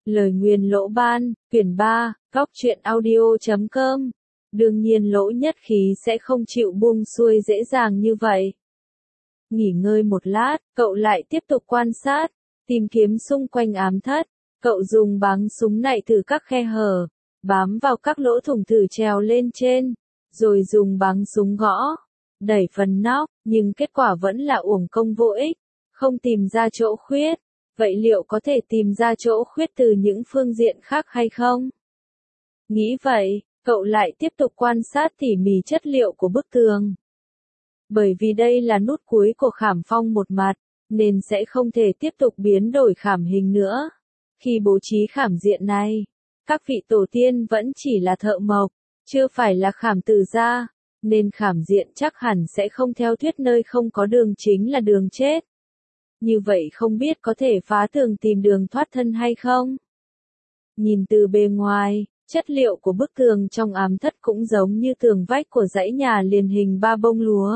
Lời nguyền lỗ ban, quyển 3, góc truyện audio.com. Đương nhiên Lỗ Nhất Khí sẽ không chịu buông xuôi dễ dàng như vậy. Nghỉ ngơi một lát, cậu lại tiếp tục quan sát, tìm kiếm xung quanh ám thất. Cậu dùng báng súng nạy thử các khe hở, bám vào các lỗ thủng thử trèo lên trên, rồi dùng báng súng gõ, đẩy phần nóc, nhưng kết quả vẫn là uổng công vô ích, không tìm ra chỗ khuyết. Vậy liệu có thể tìm ra chỗ khuyết từ những phương diện khác hay không? Nghĩ vậy, cậu lại tiếp tục quan sát tỉ mỉ chất liệu của bức tường. Bởi vì đây là nút cuối của khảm phong một mặt, nên sẽ không thể tiếp tục biến đổi khảm hình nữa. Khi bố trí khảm diện này, các vị tổ tiên vẫn chỉ là thợ mộc, chưa phải là khảm từ gia, nên khảm diện chắc hẳn sẽ không theo thuyết nơi không có đường chính là đường chết. Như vậy không biết có thể phá tường tìm đường thoát thân hay không? Nhìn từ bề ngoài, chất liệu của bức tường trong ám thất cũng giống như tường vách của dãy nhà liền hình ba bông lúa.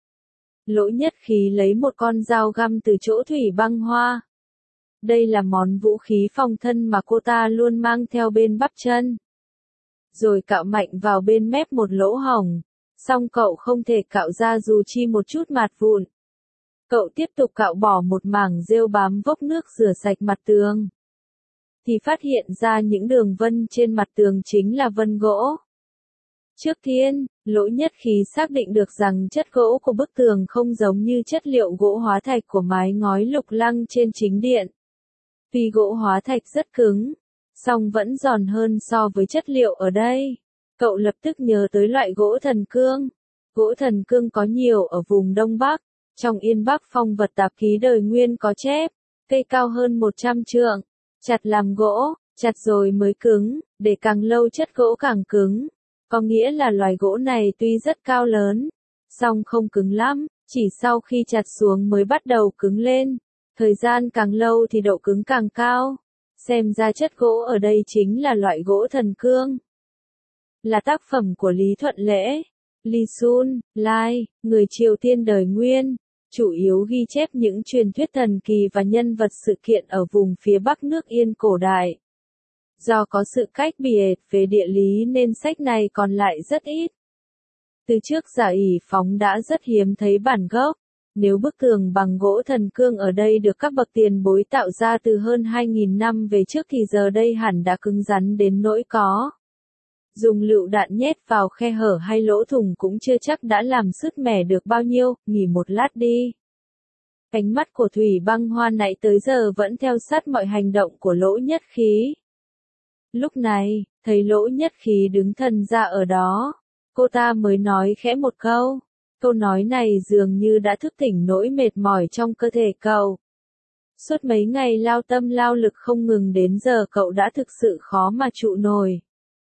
Lỗ Nhất Khí lấy một con dao găm từ chỗ Thủy Băng Hoa. Đây là món vũ khí phòng thân mà cô ta luôn mang theo bên bắp chân. Rồi cạo mạnh vào bên mép một lỗ hổng, song cậu không thể cạo ra dù chi một chút mạt vụn. Cậu tiếp tục cạo bỏ một mảng rêu bám vốc nước rửa sạch mặt tường. Thì phát hiện ra những đường vân trên mặt tường chính là vân gỗ. Trước tiên, Lỗ Nhất Khí xác định được rằng chất gỗ của bức tường không giống như chất liệu gỗ hóa thạch của mái ngói lục lăng trên chính điện. Tuy gỗ hóa thạch rất cứng, song vẫn giòn hơn so với chất liệu ở đây. Cậu lập tức nhớ tới loại gỗ thần cương. Gỗ thần cương có nhiều ở vùng Đông Bắc. Trong Yên Bắc Phong Vật Tạp Ký đời Nguyên có chép, cây cao hơn 100 trượng, chặt làm gỗ, chặt rồi mới cứng, để càng lâu chất gỗ càng cứng. Có nghĩa là loài gỗ này tuy rất cao lớn, song không cứng lắm, chỉ sau khi chặt xuống mới bắt đầu cứng lên. Thời gian càng lâu thì độ cứng càng cao. Xem ra chất gỗ ở đây chính là loại gỗ thần cương. Là tác phẩm của Lý Thuận Lễ, Lý Sun, Lai, người Triều Tiên đời Nguyên, chủ yếu ghi chép những truyền thuyết thần kỳ và nhân vật sự kiện ở vùng phía Bắc nước Yên cổ đại. Do có sự cách biệt về địa lý nên sách này còn lại rất ít. Từ trước Giả ỷ phóng đã rất hiếm thấy bản gốc. Nếu bức tường bằng gỗ thần cương ở đây được các bậc tiền bối tạo ra từ hơn 2.000 năm về trước thì giờ đây hẳn đã cứng rắn đến nỗi có. Dùng lựu đạn nhét vào khe hở hay lỗ thủng cũng chưa chắc đã làm sứt mẻ được bao nhiêu, nghỉ một lát đi. Ánh mắt của Thủy Băng Hoa nãy tới giờ vẫn theo sát mọi hành động của Lỗ Nhất Khí. Lúc này, thấy Lỗ Nhất Khí đứng thần ra ở đó, cô ta mới nói khẽ một câu. Câu nói này dường như đã thức tỉnh nỗi mệt mỏi trong cơ thể cậu. Suốt mấy ngày lao tâm lao lực không ngừng đến giờ cậu đã thực sự khó mà trụ nổi.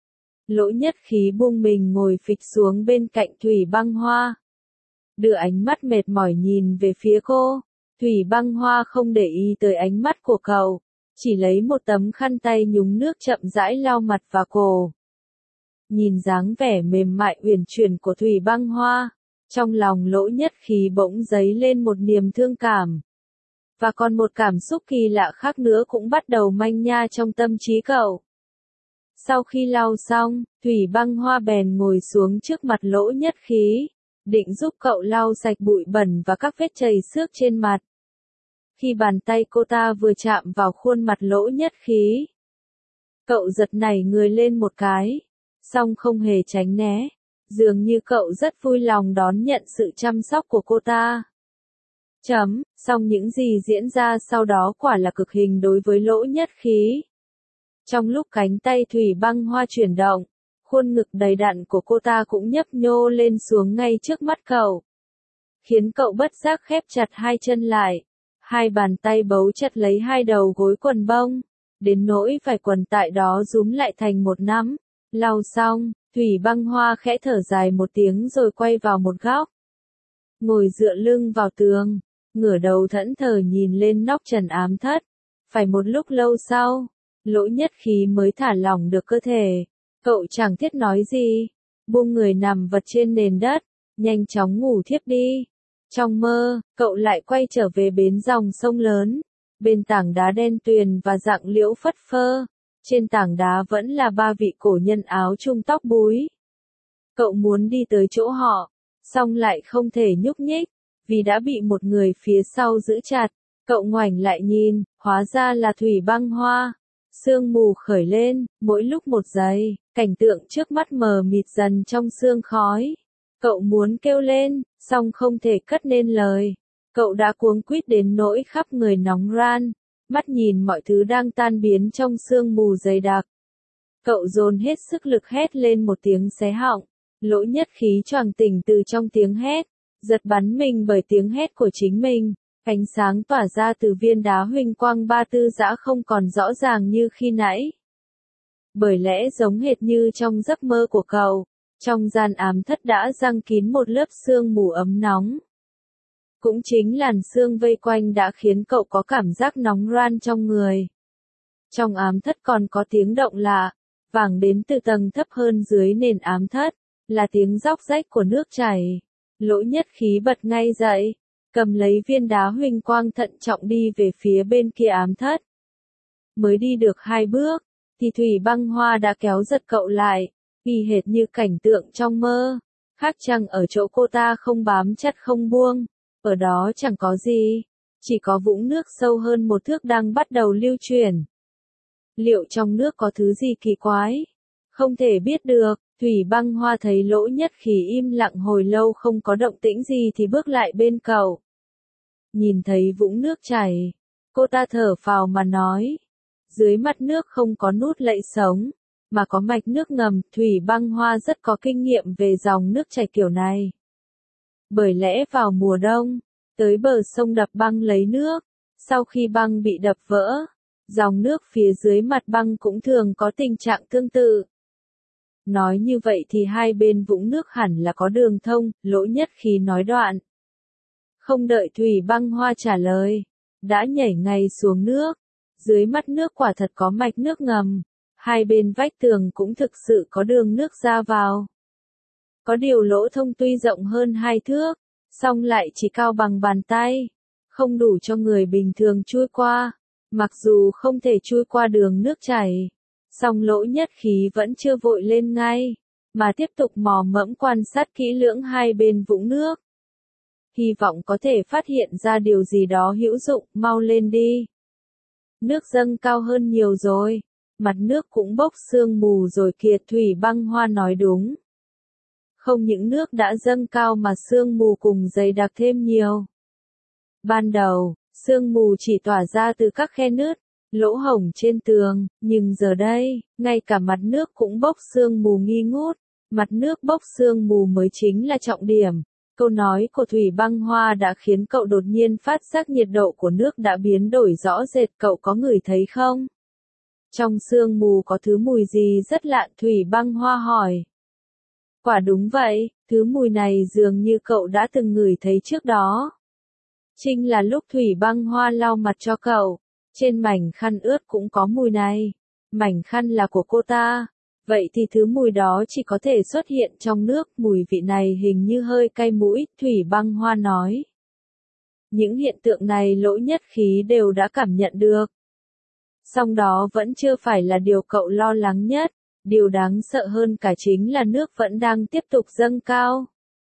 Lỗ Nhất Khí buông mình ngồi phịch xuống bên cạnh Thủy Băng Hoa. Đưa ánh mắt mệt mỏi nhìn về phía cô. Thủy Băng Hoa không để ý tới ánh mắt của cậu, chỉ lấy một tấm khăn tay nhúng nước chậm rãi lau mặt và cổ. Nhìn dáng vẻ mềm mại uyển chuyển của Thủy Băng Hoa, trong lòng Lỗ Nhất Khí bỗng dấy lên một niềm thương cảm. Và còn một cảm xúc kỳ lạ khác nữa cũng bắt đầu manh nha trong tâm trí cậu. Sau khi lau xong, Thủy Băng Hoa bèn ngồi xuống trước mặt Lỗ Nhất Khí, định giúp cậu lau sạch bụi bẩn và các vết chảy xước trên mặt. Khi bàn tay cô ta vừa chạm vào khuôn mặt Lỗ Nhất Khí, cậu giật nảy người lên một cái, song không hề tránh né. Dường như cậu rất vui lòng đón nhận sự chăm sóc của cô ta. Song những gì diễn ra sau đó quả là cực hình đối với Lỗ Nhất Khí. Trong lúc cánh tay Thủy Băng Hoa chuyển động, khuôn ngực đầy đặn của cô ta cũng nhấp nhô lên xuống ngay trước mắt cậu. Khiến cậu bất giác khép chặt hai chân lại. Hai bàn tay bấu chặt lấy hai đầu gối quần bông. Đến nỗi vải quần tại đó rúm lại thành một nắm. Lau xong, Thủy Băng Hoa khẽ thở dài một tiếng rồi quay vào một góc. Ngồi dựa lưng vào tường, ngửa đầu thẫn thờ nhìn lên nóc trần ám thất. Phải một lúc lâu sau, Lỗ Nhất Khí mới thả lỏng được cơ thể. Cậu chẳng thiết nói gì, buông người nằm vật trên nền đất, nhanh chóng ngủ thiếp đi. Trong mơ, cậu lại quay trở về bến dòng sông lớn. Bên tảng đá đen tuyền và dạng liễu phất phơ, trên tảng đá vẫn là ba vị cổ nhân áo chum tóc búi. Cậu muốn đi tới chỗ họ, song lại không thể nhúc nhích, vì đã bị một người phía sau giữ chặt. Cậu ngoảnh lại nhìn, hóa ra là Thủy Băng Hoa. Sương mù khởi lên, mỗi lúc một giây, cảnh tượng trước mắt mờ mịt dần trong sương khói. Cậu muốn kêu lên, song không thể cất nên lời. Cậu đã cuống quýt đến nỗi khắp người nóng ran, mắt nhìn mọi thứ đang tan biến trong sương mù dày đặc. Cậu dồn hết sức lực hét lên một tiếng xé họng, Lỗ Nhất Khí choàng tỉnh từ trong tiếng hét, giật bắn mình bởi tiếng hét của chính mình. Ánh sáng tỏa ra từ viên đá huỳnh quang ba tư dã không còn rõ ràng như khi nãy. Bởi lẽ giống hệt như trong giấc mơ của cậu, trong gian ám thất đã giăng kín một lớp sương mù ấm nóng. Cũng chính làn sương vây quanh đã khiến cậu có cảm giác nóng ran trong người. Trong ám thất còn có tiếng động lạ, vang đến từ tầng thấp hơn dưới nền ám thất, là tiếng róc rách của nước chảy. Lỗ Nhất Khí bật ngay dậy, cầm lấy viên đá huỳnh quang thận trọng đi về phía bên kia ám thất. Mới đi được 2 bước, thì Thủy Băng Hoa đã kéo giật cậu lại, y hệt như cảnh tượng trong mơ. Khác chăng ở chỗ cô ta không bám chặt không buông, ở đó chẳng có gì, chỉ có vũng nước sâu hơn 1 thước đang bắt đầu lưu chuyển. Liệu trong nước có thứ gì kỳ quái? Không thể biết được. Thủy Băng Hoa thấy Lỗ Nhất Khí im lặng hồi lâu không có động tĩnh gì thì bước lại bên cậu. Nhìn thấy vũng nước chảy, cô ta thở phào mà nói. Dưới mặt nước không có nút lậy sống, mà có mạch nước ngầm. Thủy Băng Hoa rất có kinh nghiệm về dòng nước chảy kiểu này. Bởi lẽ vào mùa đông, tới bờ sông đập băng lấy nước, sau khi băng bị đập vỡ, dòng nước phía dưới mặt băng cũng thường có tình trạng tương tự. Nói như vậy thì hai bên vũng nước hẳn là có đường thông, Lỗ Nhất Khí nói đoạn. Không đợi Thủy Băng Hoa trả lời, đã nhảy ngay xuống nước. Dưới mặt nước quả thật có mạch nước ngầm, hai bên vách tường cũng thực sự có đường nước ra vào. Có điều lỗ thông tuy rộng hơn 2 thước, song lại chỉ cao bằng bàn tay, không đủ cho người bình thường chui qua. Mặc dù không thể chui qua đường nước chảy, song Lỗ Nhất Khí vẫn chưa vội lên ngay, mà tiếp tục mò mẫm quan sát kỹ lưỡng hai bên vũng nước. Hy vọng có thể phát hiện ra điều gì đó hữu dụng. Mau lên đi. Nước dâng cao hơn nhiều rồi, mặt nước cũng bốc sương mù rồi kìa. Thủy Băng Hoa nói đúng. Không những nước đã dâng cao mà sương mù cùng dày đặc thêm nhiều. Ban đầu, sương mù chỉ tỏa ra từ các khe nứt, lỗ hổng trên tường, nhưng giờ đây, ngay cả mặt nước cũng bốc sương mù nghi ngút. Mặt nước bốc sương mù mới chính là trọng điểm. Câu nói của Thủy Băng Hoa đã khiến cậu đột nhiên phát giác nhiệt độ của nước đã biến đổi rõ rệt. Cậu có ngửi thấy không? Trong sương mù có thứ mùi gì rất lạ? Thủy Băng Hoa hỏi. Quả đúng vậy, thứ mùi này dường như cậu đã từng ngửi thấy trước đó. Chính là lúc Thủy Băng Hoa lau mặt cho cậu, trên mảnh khăn ướt cũng có mùi này. Mảnh khăn là của cô ta. Vậy thì thứ mùi đó chỉ có thể xuất hiện trong nước. Mùi vị này hình như hơi cay mũi, Thủy Băng Hoa nói. Những hiện tượng này Lỗ Nhất Khí đều đã cảm nhận được. Song đó vẫn chưa phải là điều cậu lo lắng nhất. Điều đáng sợ hơn cả chính là nước vẫn đang tiếp tục dâng cao.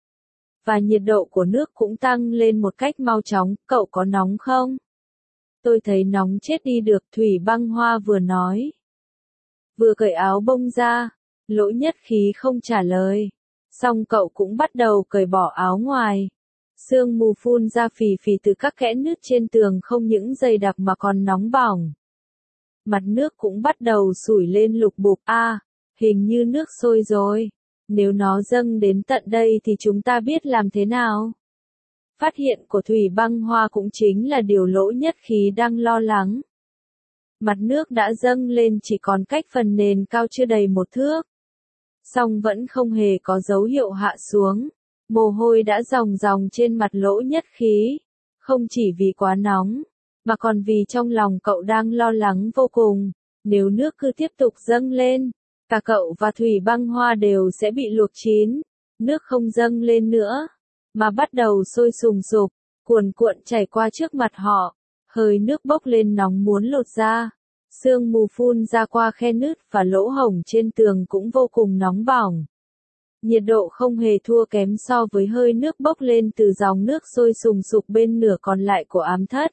Và nhiệt độ của nước cũng tăng lên một cách mau chóng. Cậu có nóng không? Tôi thấy nóng chết đi được. Thủy Băng Hoa vừa nói, vừa cởi áo bông ra. Lỗ Nhất Khí không trả lời, song cậu cũng bắt đầu cởi bỏ áo ngoài. Sương mù phun ra phì phì từ các kẽ nứt trên tường không những dày đặc mà còn nóng bỏng. Mặt nước cũng bắt đầu sủi lên lục bục. Hình như nước sôi rồi. Nếu nó dâng đến tận đây thì chúng ta biết làm thế nào? Phát hiện của Thủy Băng Hoa cũng chính là điều Lỗ Nhất Khí đang lo lắng. Mặt nước đã dâng lên chỉ còn cách phần nền cao chưa đầy 1 thước. Song vẫn không hề có dấu hiệu hạ xuống. Mồ hôi đã ròng ròng trên mặt Lỗ Nhất Khí. Không chỉ vì quá nóng, mà còn vì trong lòng cậu đang lo lắng vô cùng. Nếu nước cứ tiếp tục dâng lên, cả cậu và Thủy Băng Hoa đều sẽ bị luộc chín. Nước không dâng lên nữa, mà bắt đầu sôi sùng sục, cuồn cuộn chảy qua trước mặt họ. Hơi nước bốc lên nóng muốn lột ra. Sương mù phun ra qua khe nứt và lỗ hổng trên tường cũng vô cùng nóng bỏng. Nhiệt độ không hề thua kém so với hơi nước bốc lên từ dòng nước sôi sùng sục bên nửa còn lại của ám thất.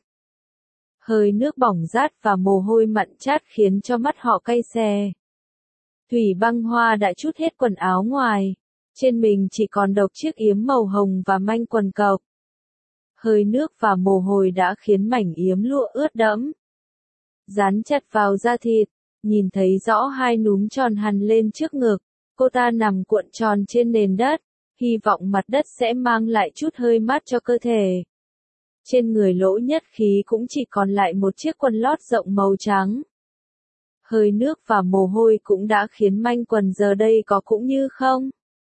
Hơi nước bỏng rát và mồ hôi mặn chát khiến cho mắt họ cay xè. Thủy Băng Hoa đã trút hết quần áo ngoài. Trên mình chỉ còn độc chiếc yếm màu hồng và manh quần cộc. Hơi nước và mồ hôi đã khiến mảnh yếm lụa ướt đẫm. Dán chặt vào da thịt, nhìn thấy rõ hai núm tròn hằn lên trước ngực. Cô ta nằm cuộn tròn trên nền đất, hy vọng mặt đất sẽ mang lại chút hơi mát cho cơ thể. Trên người Lỗ Nhất Khí cũng chỉ còn lại một chiếc quần lót rộng màu trắng. Hơi nước và mồ hôi cũng đã khiến manh quần giờ đây có cũng như không.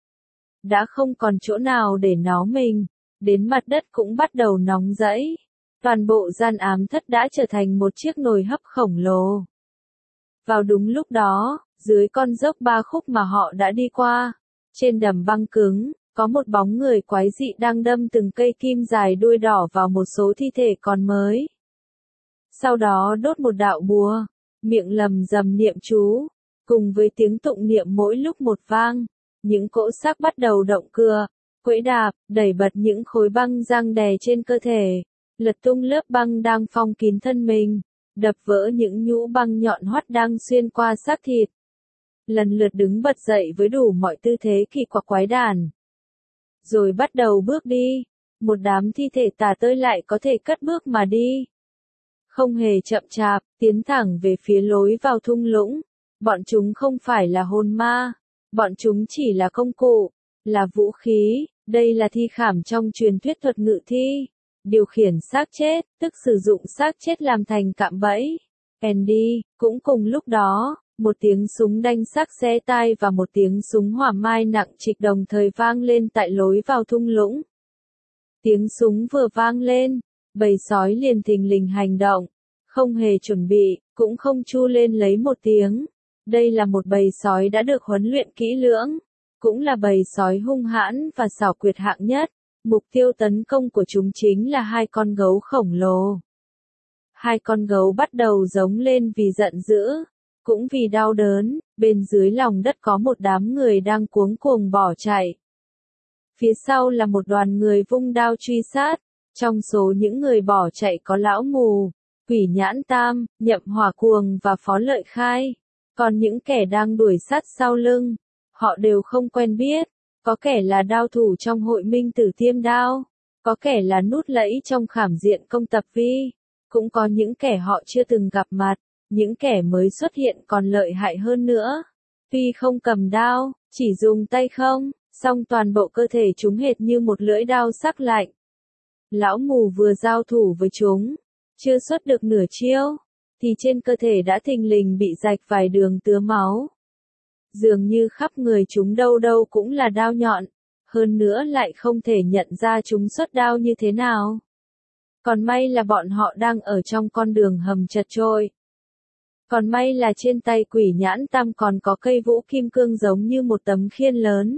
Đã không còn chỗ nào để nó mình, đến mặt đất cũng bắt đầu nóng rẫy. Toàn bộ gian ám thất đã trở thành một chiếc nồi hấp khổng lồ. Vào đúng lúc đó, dưới con dốc 3 khúc mà họ đã đi qua, trên đầm băng cứng, có một bóng người quái dị đang đâm từng cây kim dài đuôi đỏ vào một số thi thể còn mới. Sau đó đốt một đạo bùa, miệng lầm rầm niệm chú, cùng với tiếng tụng niệm mỗi lúc một vang, những cỗ xác bắt đầu động cựa, quẫy đạp, đẩy bật những khối băng giăng đè trên cơ thể, lật tung lớp băng đang phong kín thân mình, đập vỡ những nhũ băng nhọn hoắt đang xuyên qua xác thịt. Lần lượt đứng bật dậy với đủ mọi tư thế kỳ quặc quái đản. Rồi bắt đầu bước đi, một đám thi thể tả tơi lại có thể cất bước mà đi. Không hề chậm chạp, tiến thẳng về phía lối vào thung lũng. Bọn chúng không phải là hồn ma, bọn chúng chỉ là công cụ, là vũ khí, đây là thi khảm trong truyền thuyết thuật ngự thi. Điều khiển xác chết, tức sử dụng xác chết làm thành cạm bẫy. Andy, cũng cùng lúc đó, một tiếng súng đanh sắc xé tai và một tiếng súng hỏa mai nặng trịch đồng thời vang lên tại lối vào thung lũng. Tiếng súng vừa vang lên, bầy sói liền thình lình hành động, không hề chuẩn bị, cũng không chu lên lấy một tiếng. Đây là một bầy sói đã được huấn luyện kỹ lưỡng, cũng là bầy sói hung hãn và xảo quyệt hạng nhất. Mục tiêu tấn công của chúng chính là 2 con gấu khổng lồ. 2 con gấu bắt đầu giống lên vì giận dữ, cũng vì đau đớn, bên dưới lòng đất có một đám người đang cuống cuồng bỏ chạy. Phía sau là một đoàn người vung đao truy sát, trong số những người bỏ chạy có Lão Mù, Quỷ Nhãn Tam, Nhậm Hỏa Cuồng và Phó Lợi Khai. Còn những kẻ đang đuổi sát sau lưng, họ đều không quen biết. Có kẻ là đao thủ trong hội minh tử tiêm đao, có kẻ là nút lẫy trong khảm diện công tập vi, cũng có những kẻ họ chưa từng gặp mặt, những kẻ mới xuất hiện còn lợi hại hơn nữa. Tuy không cầm đao, chỉ dùng tay không, song toàn bộ cơ thể chúng hệt như một lưỡi đao sắc lạnh. Lão Mù vừa giao thủ với chúng, chưa xuất được nửa chiêu, thì trên cơ thể đã thình lình bị rạch vài đường tứa máu. Dường như khắp người chúng đâu đâu cũng là đao nhọn, hơn nữa lại không thể nhận ra chúng xuất đao như thế nào. Còn may là bọn họ đang ở trong con đường hầm chật chội. Còn may là trên tay Quỷ Nhãn Tam còn có cây vũ kim cương giống như một tấm khiên lớn.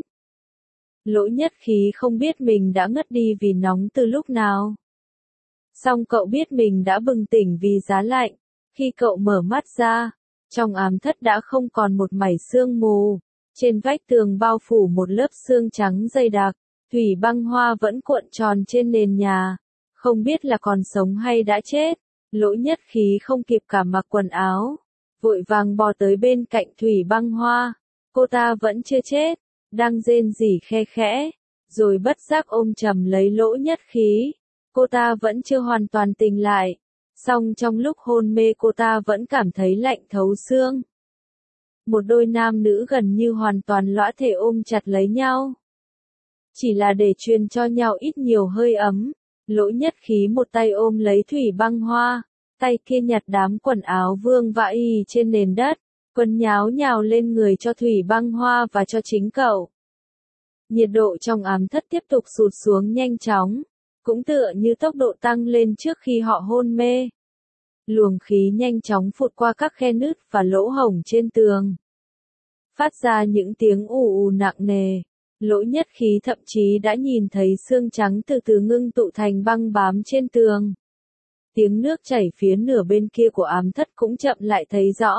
Lỗ Nhất Khí không biết mình đã ngất đi vì nóng từ lúc nào. Song cậu biết mình đã bừng tỉnh vì giá lạnh. Khi cậu mở mắt ra, trong ám thất đã không còn một mảy sương mù. Trên vách tường bao phủ một lớp sương trắng dày đặc. Thủy Băng Hoa vẫn cuộn tròn trên nền nhà. Không biết là còn sống hay đã chết. Lỗ Nhất Khí không kịp cả mặc quần áo, vội vàng bò tới bên cạnh Thủy Băng Hoa. Cô ta vẫn chưa chết, đang rên rỉ khe khẽ, rồi bất giác ôm chầm lấy Lỗ Nhất Khí. Cô ta vẫn chưa hoàn toàn tỉnh lại, song trong lúc hôn mê cô ta vẫn cảm thấy lạnh thấu xương. Một đôi nam nữ gần như hoàn toàn lõa thể ôm chặt lấy nhau. Chỉ là để truyền cho nhau ít nhiều hơi ấm. Lỗ Nhất Khí một tay ôm lấy Thủy Băng Hoa, tay kia nhặt đám quần áo vương vãi trên nền đất, quần nháo nhào lên người cho Thủy Băng Hoa và cho chính cậu. Nhiệt độ trong ám thất tiếp tục sụt xuống nhanh chóng, cũng tựa như tốc độ tăng lên trước khi họ hôn mê. Luồng khí nhanh chóng phụt qua các khe nứt và lỗ hổng trên tường, phát ra những tiếng ù ù nặng nề. Lỗ Nhất Khí thậm chí đã nhìn thấy xương trắng từ từ ngưng tụ thành băng bám trên tường. Tiếng nước chảy phía nửa bên kia của ám thất cũng chậm lại thấy rõ.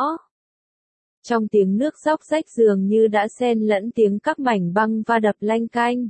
Trong tiếng nước róc rách dường như đã xen lẫn tiếng các mảnh băng va đập lanh canh.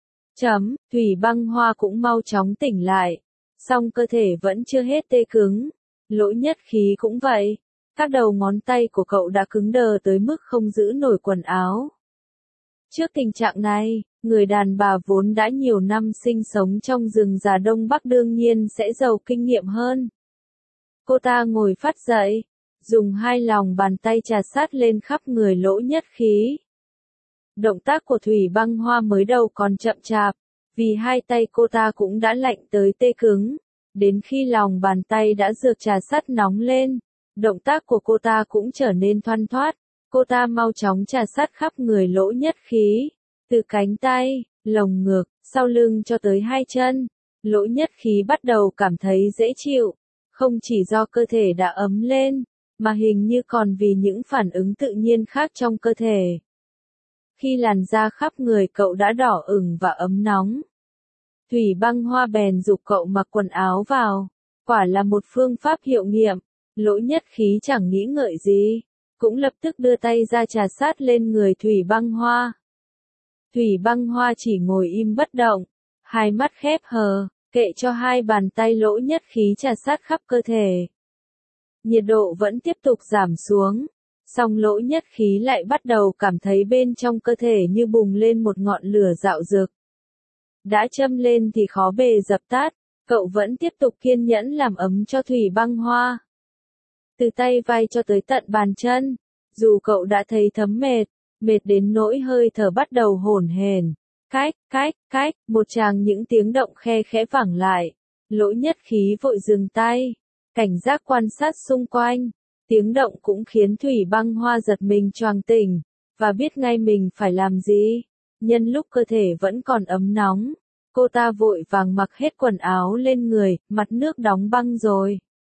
Thủy Băng Hoa cũng mau chóng tỉnh lại. Song cơ thể vẫn chưa hết tê cứng. Lỗ Nhất Khí cũng vậy. Các đầu ngón tay của cậu đã cứng đờ tới mức không giữ nổi quần áo. Trước tình trạng này, người đàn bà vốn đã nhiều năm sinh sống trong rừng già Đông Bắc đương nhiên sẽ giàu kinh nghiệm hơn. Cô ta ngồi phắt dậy, dùng hai lòng bàn tay chà sát lên khắp người Lỗ Nhất Khí. Động tác của Thủy Băng Hoa mới đầu còn chậm chạp, vì hai tay cô ta cũng đã lạnh tới tê cứng. Đến khi lòng bàn tay đã được chà sát nóng lên, động tác của cô ta cũng trở nên thoăn thoắt. Cô ta mau chóng chà sát khắp người Lỗ Nhất Khí, từ cánh tay, lồng ngực, sau lưng cho tới hai chân. Lỗ Nhất Khí bắt đầu cảm thấy dễ chịu, không chỉ do cơ thể đã ấm lên, mà hình như còn vì những phản ứng tự nhiên khác trong cơ thể. Khi làn da khắp người cậu đã đỏ ửng và ấm nóng, Thủy Băng Hoa bèn giục cậu mặc quần áo vào. Quả là một phương pháp hiệu nghiệm. Lỗ Nhất Khí chẳng nghĩ ngợi gì, cũng lập tức đưa tay ra chà sát lên người Thủy Băng Hoa. Thủy Băng Hoa chỉ ngồi im bất động, hai mắt khép hờ, kệ cho hai bàn tay Lỗ Nhất Khí chà sát khắp cơ thể. Nhiệt độ vẫn tiếp tục giảm xuống, song Lỗ Nhất Khí lại bắt đầu cảm thấy bên trong cơ thể như bùng lên một ngọn lửa rạo rực. Đã châm lên thì khó bề dập tắt, cậu vẫn tiếp tục kiên nhẫn làm ấm cho Thủy Băng Hoa. Từ tay vai cho tới tận bàn chân, dù cậu đã thấy thấm mệt đến nỗi hơi thở bắt đầu hổn hển. Cách, một tràng những tiếng động khe khẽ vẳng lại. Lỗ Nhất Khí vội dừng tay, cảnh giác quan sát xung quanh. Tiếng động cũng khiến Thủy Băng Hoa giật mình choàng tỉnh, và biết ngay mình phải làm gì. Nhân lúc cơ thể vẫn còn ấm nóng, cô ta vội vàng mặc hết quần áo lên người, mặt nước đóng băng rồi.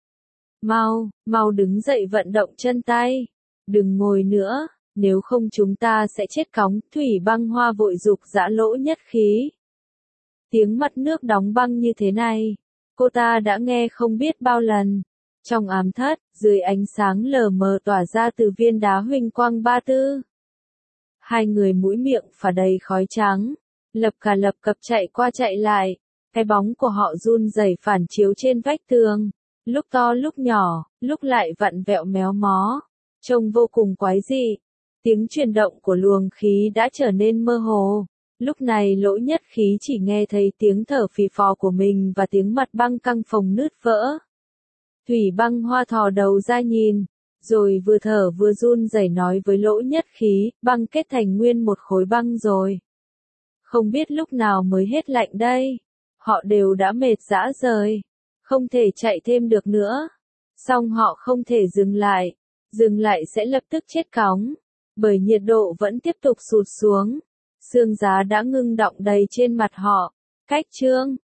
Mau đứng dậy vận động chân tay. Đừng ngồi nữa, nếu không chúng ta sẽ chết cóng. Thủy Băng Hoa vội giục giã Lỗ Nhất Khí. Tiếng mặt nước đóng băng như thế này, cô ta đã nghe không biết bao lần. Trong ám thất, dưới ánh sáng lờ mờ tỏa ra từ viên đá huỳnh quang ba tư. Hai người mũi miệng phả đầy khói trắng, lập cập chạy qua chạy lại. Cái bóng của họ run rẩy phản chiếu trên vách tường, lúc to lúc nhỏ, lúc lại vặn vẹo méo mó, trông vô cùng quái dị. Tiếng chuyển động của luồng khí đã trở nên mơ hồ. Lúc này Lỗ Nhất Khí chỉ nghe thấy tiếng thở phì phò của mình và tiếng mặt băng căng phồng nứt vỡ. Thủy Băng Hoa thò đầu ra nhìn, rồi vừa thở vừa run rẩy nói với Lỗ Nhất Khí, băng kết thành nguyên một khối băng rồi. Không biết lúc nào mới hết lạnh đây. Họ đều đã mệt rã rời, không thể chạy thêm được nữa. Song họ không thể dừng lại sẽ lập tức chết cóng, bởi nhiệt độ vẫn tiếp tục sụt xuống. Sương giá đã ngưng đọng đầy trên mặt họ. Cách chương